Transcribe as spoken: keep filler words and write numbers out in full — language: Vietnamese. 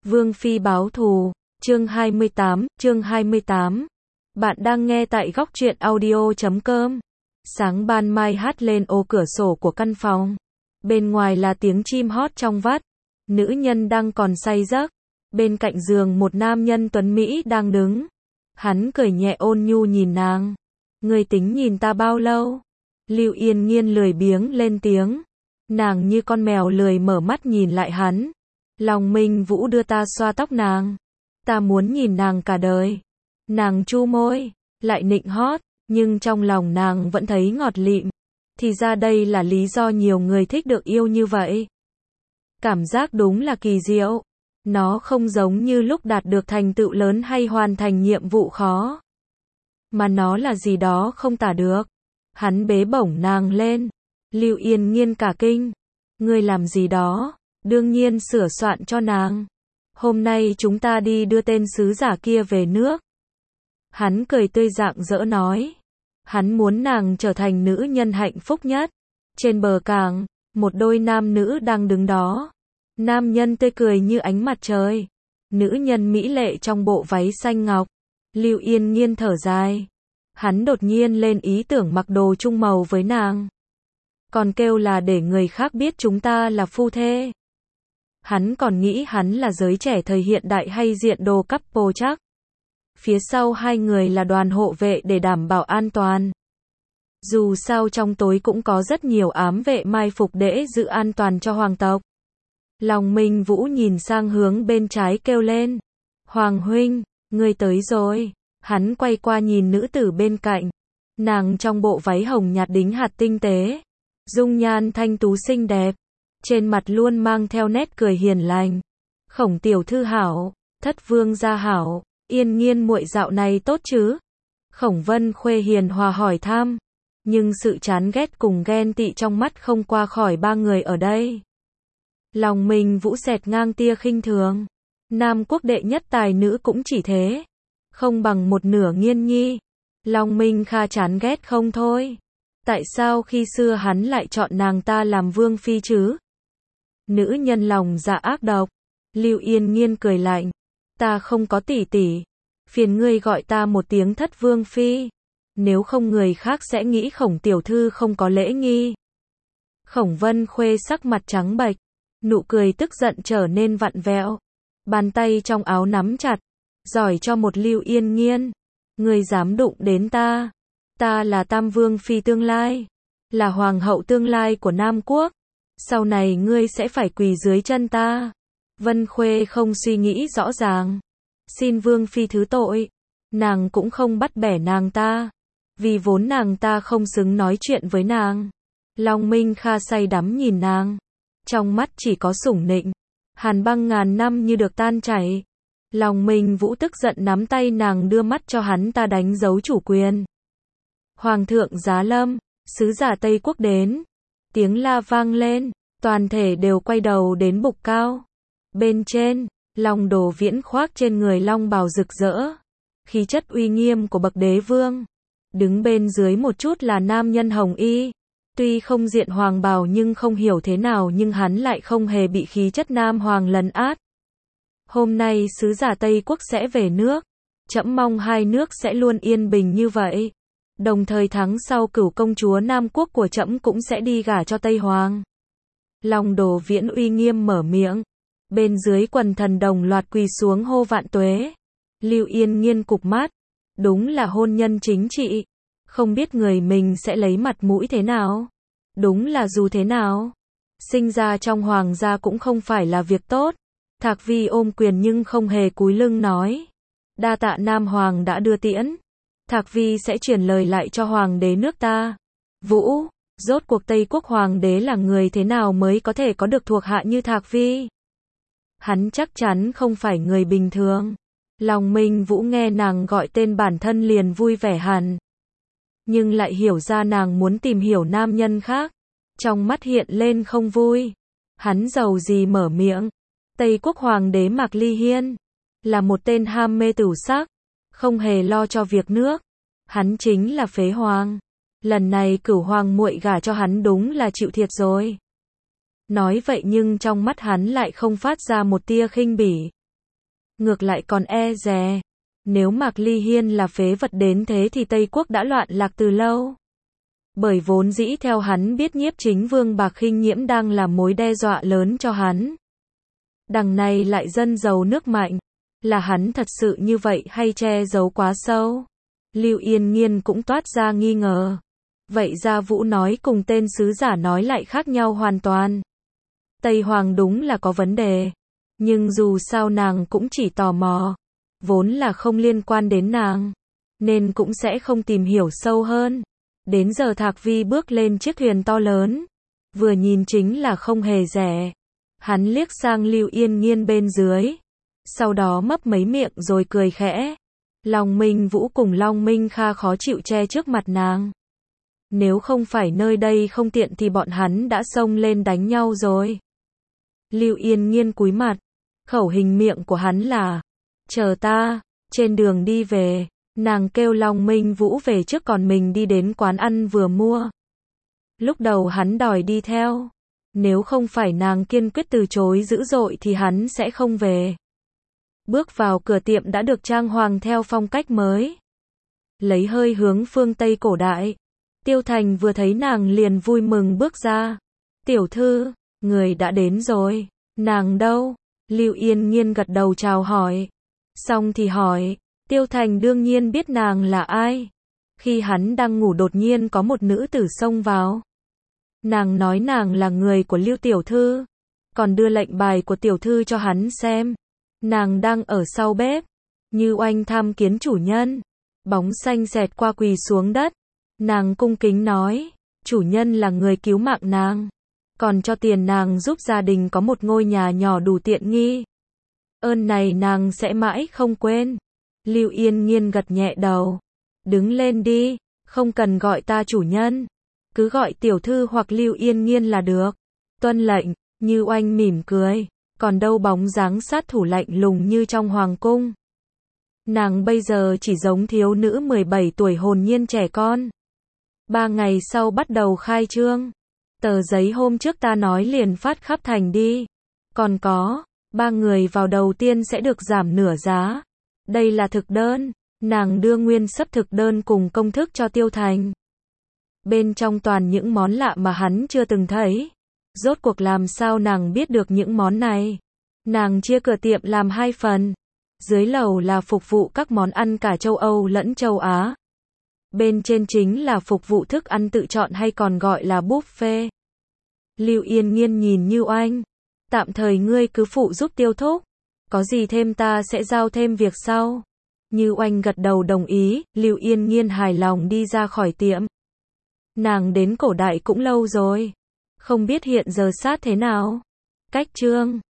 Vương phi báo thù, chương hai mươi tám, chương hai mươi tám. Bạn đang nghe tại góc truyện audio chấm com. Sáng ban mai hát lên ô cửa sổ của căn phòng. Bên ngoài là tiếng chim hót trong vắt. Nữ nhân đang còn say giấc. Bên cạnh giường một nam nhân tuấn Mỹ đang đứng. Hắn cười nhẹ ôn nhu nhìn nàng. Ngươi tính nhìn ta bao lâu? Lưu Yên Nhiên lười biếng lên tiếng. Nàng như con mèo lười mở mắt nhìn lại hắn. Lòng Minh Vũ đưa ta xoa tóc nàng. Ta muốn nhìn nàng cả đời. Nàng chu môi, lại nịnh hót, nhưng trong lòng nàng vẫn thấy ngọt lịm. Thì ra đây là lý do nhiều người thích được yêu như vậy. Cảm giác đúng là kỳ diệu. Nó không giống như lúc đạt được thành tựu lớn hay hoàn thành nhiệm vụ khó. Mà nó là gì đó không tả được. Hắn bế bổng nàng lên. Lưu Yên Nhiên cả kinh. Ngươi làm gì đó? Đương nhiên sửa soạn cho nàng. Hôm nay chúng ta đi đưa tên sứ giả kia về nước. Hắn cười tươi rạng rỡ nói. Hắn muốn nàng trở thành nữ nhân hạnh phúc nhất. Trên bờ cảng, một đôi nam nữ đang đứng đó. Nam nhân tươi cười như ánh mặt trời. Nữ nhân mỹ lệ trong bộ váy xanh ngọc. Lưu Yên Nhiên thở dài. Hắn đột nhiên lên ý tưởng mặc đồ chung màu với nàng. Còn kêu là để người khác biết chúng ta là phu thê. Hắn còn nghĩ hắn là giới trẻ thời hiện đại hay diện đồ couple chắc. Phía sau hai người là đoàn hộ vệ để đảm bảo an toàn. Dù sao trong tối cũng có rất nhiều ám vệ mai phục để giữ an toàn cho hoàng tộc. Lòng Minh Vũ nhìn sang hướng bên trái kêu lên. Hoàng huynh, ngươi tới rồi. Hắn quay qua nhìn nữ tử bên cạnh. Nàng trong bộ váy hồng nhạt đính hạt tinh tế. Dung nhan thanh tú xinh đẹp. Trên mặt luôn mang theo nét cười hiền lành. Khổng tiểu thư hảo, thất vương gia hảo, Yên Nhiên muội dạo này tốt chứ? Khổng Vân Khuê hiền hòa hỏi thăm. Nhưng sự chán ghét cùng ghen tị trong mắt không qua khỏi ba người ở đây. Lòng mình Vũ xẹt ngang tia khinh thường. Nam quốc đệ nhất tài nữ cũng chỉ thế. Không bằng một nửa Nghiên Nhi. Long Minh Kha chán ghét không thôi. Tại sao khi xưa hắn lại chọn nàng ta làm vương phi chứ? Nữ nhân lòng dạ ác độc. Lưu Yên Nhiên cười lạnh. Ta không có tỷ tỷ. Phiền ngươi gọi ta một tiếng thất vương phi. Nếu không người khác sẽ nghĩ Khổng tiểu thư không có lễ nghi. Khổng Vân Khuê sắc mặt trắng bệch. Nụ cười tức giận trở nên vặn vẹo. Bàn tay trong áo nắm chặt. Giỏi cho một Lưu Yên Nhiên. Ngươi dám đụng đến ta. Ta là Tam Vương phi tương lai. Là hoàng hậu tương lai của Nam Quốc. Sau này ngươi sẽ phải quỳ dưới chân ta. Vân Khuê không suy nghĩ rõ ràng. Xin Vương phi thứ tội. Nàng cũng không bắt bẻ nàng ta. Vì vốn nàng ta không xứng nói chuyện với nàng. Long Minh Kha say đắm nhìn nàng. Trong mắt chỉ có sủng nịnh. Hàn băng ngàn năm như được tan chảy. Lòng Minh Vũ tức giận nắm tay nàng đưa mắt cho hắn ta đánh dấu chủ quyền. Hoàng thượng giá lâm, sứ giả Tây Quốc đến. Tiếng la vang lên, toàn thể đều quay đầu đến bục cao. Bên trên, Long Đồ Viễn khoác trên người long bào rực rỡ. Khí chất uy nghiêm của bậc đế vương. Đứng bên dưới một chút là nam nhân hồng y. Tuy không diện hoàng bào nhưng không hiểu thế nào nhưng hắn lại không hề bị khí chất nam hoàng lấn át. Hôm nay sứ giả Tây Quốc sẽ về nước. Trẫm mong hai nước sẽ luôn yên bình như vậy. Đồng thời tháng sau cửu công chúa Nam Quốc của trẫm cũng sẽ đi gả cho Tây Hoàng. Long Đồ Viễn uy nghiêm mở miệng. Bên dưới quần thần đồng loạt quỳ xuống hô vạn tuế. Lưu Yên Nhiên cụp mắt. Đúng là hôn nhân chính trị. Không biết người mình sẽ lấy mặt mũi thế nào. Đúng là dù thế nào. Sinh ra trong hoàng gia cũng không phải là việc tốt. Thạc Vi ôm quyền nhưng không hề cúi lưng nói. Đa tạ Nam Hoàng đã đưa tiễn. Thạc Vi sẽ truyền lời lại cho Hoàng đế nước ta. Vũ, rốt cuộc Tây Quốc Hoàng đế là người thế nào mới có thể có được thuộc hạ như Thạc Vi? Hắn chắc chắn không phải người bình thường. Lòng Minh Vũ nghe nàng gọi tên bản thân liền vui vẻ hẳn. Nhưng lại hiểu ra nàng muốn tìm hiểu nam nhân khác. Trong mắt hiện lên không vui. Hắn giàu gì mở miệng. Tây Quốc Hoàng đế Mạc Ly Hiên. Là một tên ham mê tửu sắc. Không hề lo cho việc nước. Hắn chính là phế hoàng. Lần này cửu hoàng muội gả cho hắn đúng là chịu thiệt rồi. Nói vậy nhưng trong mắt hắn lại không phát ra một tia khinh bỉ. ngược lại còn e dè. Nếu Mạc Ly Hiên là phế vật đến thế thì Tây Quốc đã loạn lạc từ lâu. Bởi vốn dĩ theo hắn biết Nhiếp Chính Vương Bạc Khinh Nhiễm đang là mối đe dọa lớn cho hắn. Đằng này lại dân giàu nước mạnh. Là hắn thật sự như vậy hay che giấu quá sâu? Lưu Yên Nghiên cũng toát ra nghi ngờ. Vậy Gia Vũ nói cùng tên sứ giả nói lại khác nhau hoàn toàn. Tây Hoàng đúng là có vấn đề. Nhưng dù sao nàng cũng chỉ tò mò. Vốn là không liên quan đến nàng. Nên cũng sẽ không tìm hiểu sâu hơn. Đến giờ Thạc Vi bước lên chiếc thuyền to lớn. Vừa nhìn chính là không hề rẻ. Hắn liếc sang Lưu Yên Nghiên bên dưới. Sau đó mấp mấy miệng rồi cười khẽ. Long Minh Vũ cùng Long Minh Kha khó chịu che trước mặt nàng. Nếu không phải nơi đây không tiện thì bọn hắn đã xông lên đánh nhau rồi. Lưu Yên Nghiên cúi mặt. Khẩu hình miệng của hắn là: chờ ta. Trên đường đi về, nàng kêu Long Minh Vũ về trước còn mình đi đến quán ăn vừa mua. Lúc đầu hắn đòi đi theo. Nếu không phải nàng kiên quyết từ chối dữ dội thì hắn sẽ không về. Bước vào cửa tiệm đã được trang hoàng theo phong cách mới. Lấy hơi hướng phương Tây cổ đại. Tiêu Thành vừa thấy nàng liền vui mừng bước ra. Tiểu thư, người đã đến rồi. Nàng đâu? Lưu Yên Nghiên gật đầu chào hỏi. Xong thì hỏi. Tiêu Thành đương nhiên biết nàng là ai. Khi hắn đang ngủ đột nhiên có một nữ tử xông vào. Nàng nói nàng là người của Lưu tiểu thư. Còn đưa lệnh bài của tiểu thư cho hắn xem. Nàng đang ở sau bếp. Như Oanh tham kiến chủ nhân. Bóng xanh xẹt qua quỳ xuống đất. Nàng cung kính nói. Chủ nhân là người cứu mạng nàng. Còn cho tiền nàng giúp gia đình có một ngôi nhà nhỏ đủ tiện nghi. Ơn này nàng sẽ mãi không quên. Lưu Yên Nghiên gật nhẹ đầu. Đứng lên đi. Không cần gọi ta chủ nhân. Cứ gọi tiểu thư hoặc Lưu Yên Nghiên là được. Tuân lệnh. Như Oanh mỉm cười. Còn đâu bóng dáng sát thủ lạnh lùng như trong hoàng cung. Nàng bây giờ chỉ giống thiếu nữ mười bảy tuổi hồn nhiên trẻ con. Ba ngày sau bắt đầu khai trương. Tờ giấy hôm trước ta nói liền phát khắp thành đi. Còn có, ba người vào đầu tiên sẽ được giảm nửa giá. Đây là thực đơn. Nàng đưa nguyên sấp thực đơn cùng công thức cho Tiêu Thành. Bên trong toàn những món lạ mà hắn chưa từng thấy. Rốt cuộc làm sao nàng biết được những món này? Nàng chia cửa tiệm làm hai phần. Dưới lầu là phục vụ các món ăn cả châu Âu lẫn châu Á. Bên trên chính là phục vụ thức ăn tự chọn hay còn gọi là buffet. Lưu Yên Nghiên nhìn Như Oanh. Tạm thời ngươi cứ phụ giúp Tiêu thúc. Có gì thêm ta sẽ giao thêm việc sau. Như Oanh gật đầu đồng ý. Lưu Yên Nghiên hài lòng đi ra khỏi tiệm. Nàng đến cổ đại cũng lâu rồi. Không biết hiện giờ sát thế nào. Cách chương